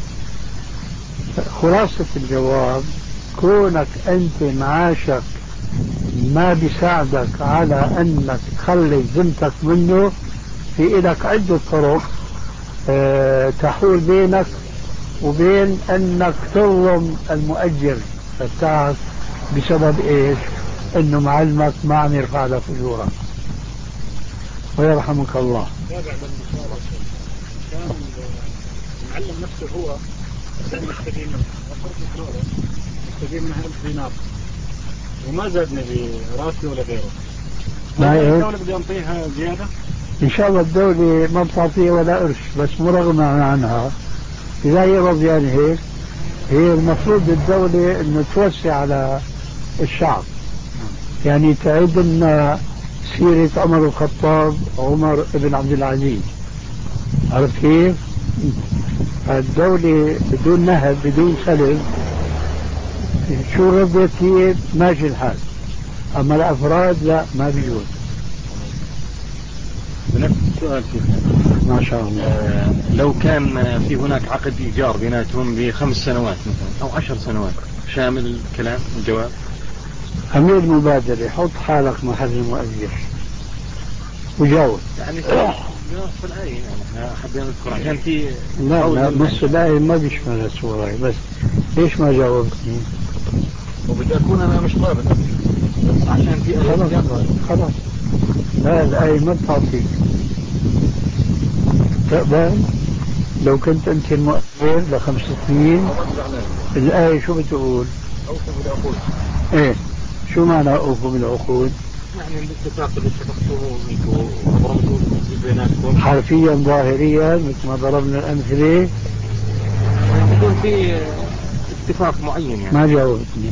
خلاصة الجواب كونك أنت معاشك ما بيساعدك على أنك تخلي ذمتك منه في إلك عدة طرق أه تحول بينك وبين أنك تظلم المؤجر بتاعك بسبب إيش؟ إنه معلمك ما عم يرفع لك أجورك ويرحمك الله. كان المعلم نفسه هو كان يشتري منه يشتري منها ألف دينار وما زادني براسي ولا غيره. الدولة بدي أنطيها زيادة؟ إن شاء الله الدولة ما بتعطيه ولا قرش بس مرغمة عنها إذا هي رضيان هيك، هي المفروض الدولة أنه توسع على الشعب، يعني تعيد لنا سيرة عمر الخطاب عمر بن عبد العزيز. عرفت كيف؟ الدولة بدون نهب بدون سلب شو رضيت هي ماشي الحال، أما الأفراد لا ما بيجوز. بنفس السؤال شيخنا ما شاء الله. آه لو كان في هناك عقد إيجار بيناتهم بخمس سنوات مثلا أو عشر سنوات، شامل الكلام والجواب؟ أمير المبادرة حط حالك محل المؤجر وجاوب. يعني في الآية يعني حبينا نذكر عشان في لا لا بس الآية ما بيشمل السورة، بس ليش ما جاوبتني؟ وبدي أكون أنا مش ضابط عشان في خلاص خلاص. لا الآية ما بتعطيك تقبل. لو كنت أنت المؤجر لخمس سنين الآية شو بتقول؟ أوفوا بالعقود. إيه شو معنى أوفوا بالعقود؟ يعني الاتفاق اللي اتفقتوه انتم وضربتوا بيناتكم حرفيا ظاهريا مثل ما ضربنا الأمثلة، يكون في اتفاق معين يعني. ما جاوبتني.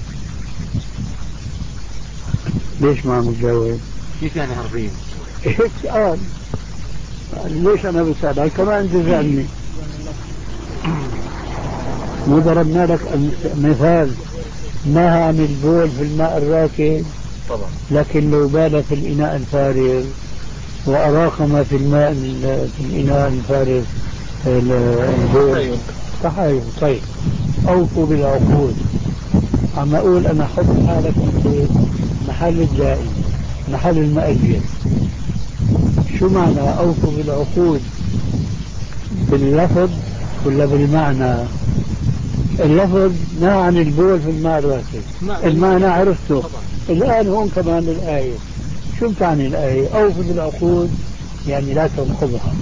ليش ما مجاوب؟ كيف يعني حرفيا؟ هيك سؤال. ليش أنا بسألك كمان تزعلني؟ مو ضربنا لك مثال نهى عن البول في الماء الراكد طبعا، لكن لو بال في الإناء الفارغ وأراق ما في الماء في الإناء الفارغ البول تحايل. طيب أوفوا بالعقود. عم أقول أنا حط حالك في محل الدائم محل المؤجر. شو معنى أوفوا بالعقود؟ باللفظ ولا بالمعنى؟ اللفظ نهى عن البول في الماء الراكد، المعنى عرفته. الآن هون كمان الآية شو بتعني الآية؟ أوفوا بالعقود يعني لا تنقضها.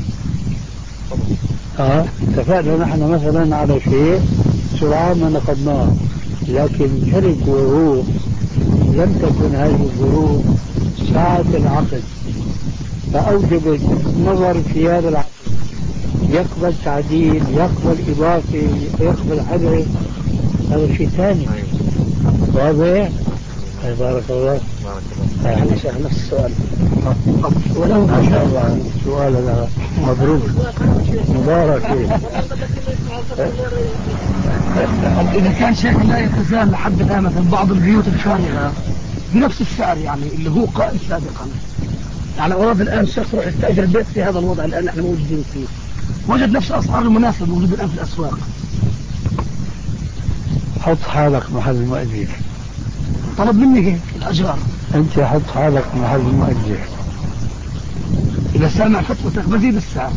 اه اتفقنا نحن مثلا على شيء سرعان ما نقضناه، لكن شرط ظروف لم تكن هذه الظروف ساعة العقد فأوجبت نظر في هذا العقد، يقبل تعديل، يقبل إضافة، يقبل حذف، هذا شيء ثاني. واضح؟ بارك الله. يعني شيخ نفس السؤال ولو ما شاء الله سؤال مبروك مبارك. إذا كان شيخ لا يتزال لحد الآن مثلا بعض البيوت الفارغة بنفس السعر يعني اللي هو قائم سابقا، يعني أراد الآن الشخص يروح يستأجر البيت في هذا الوضع الآن نحن موجودين فيه، وجد نفس الأسعار المناسبة موجودة الآن في الأسواق. حط حالك محل المؤجر. طلب مني هيك الأجار. أنت حط حالك محل المؤجر. إذا سامع فتوتك بزيد السعر.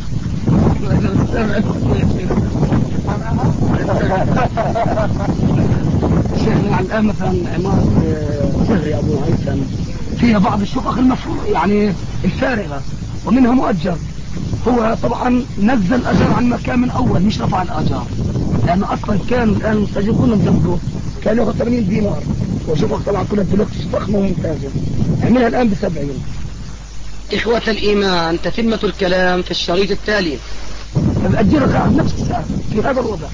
شيخنا الآن مثلا عمارة سهري أبو هيثم فيها بعض الشقق المفروض يعني الفارغة ومنها مؤجر. هو طبعا نزل الأجار عن مكان من أول مش رفع الأجار، لأنه أصلا كان الآن المستأجر كلهم جنبه كان ياخذ ثمانين دينار وشقق طبعا كلها دلوقتي فخمة وممتازة، عملها الآن بسبعين. إخوة الإيمان تتمة الكلام في الشريط التالي. الأجر قاعد نفس السعر في هذا الوضع.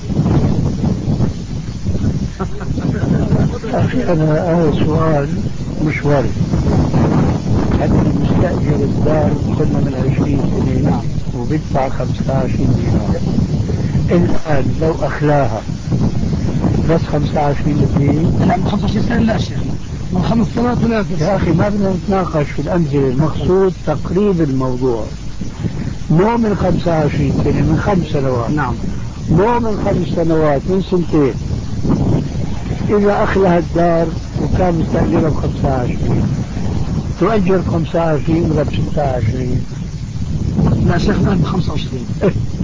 أخي أنا أول سؤال مش وارد. حتى المستأجر الدار كنا من عشرين سنة وبيدفع خمسة وعشرين دينار. الآن لو أخلاها بس خمسة وعشرين دينار الآن خمسة وعشرين سنة لا شيخ من خمس سنوات نافذ. يا أخي ما بدنا نتناقش في الأمثلة، المقصود تقريب الموضوع. مو من خمسة وعشرين سنة، من خمس سنوات. نعم. مو من خمس سنوات، من سنتين. إذا أخلها الدار وكان مستأجرها بخمسة وعشرين تؤجر خمسة وعشرين ولا بستة وعشرين؟ لا شيخ الآن بخمسة وعشرين.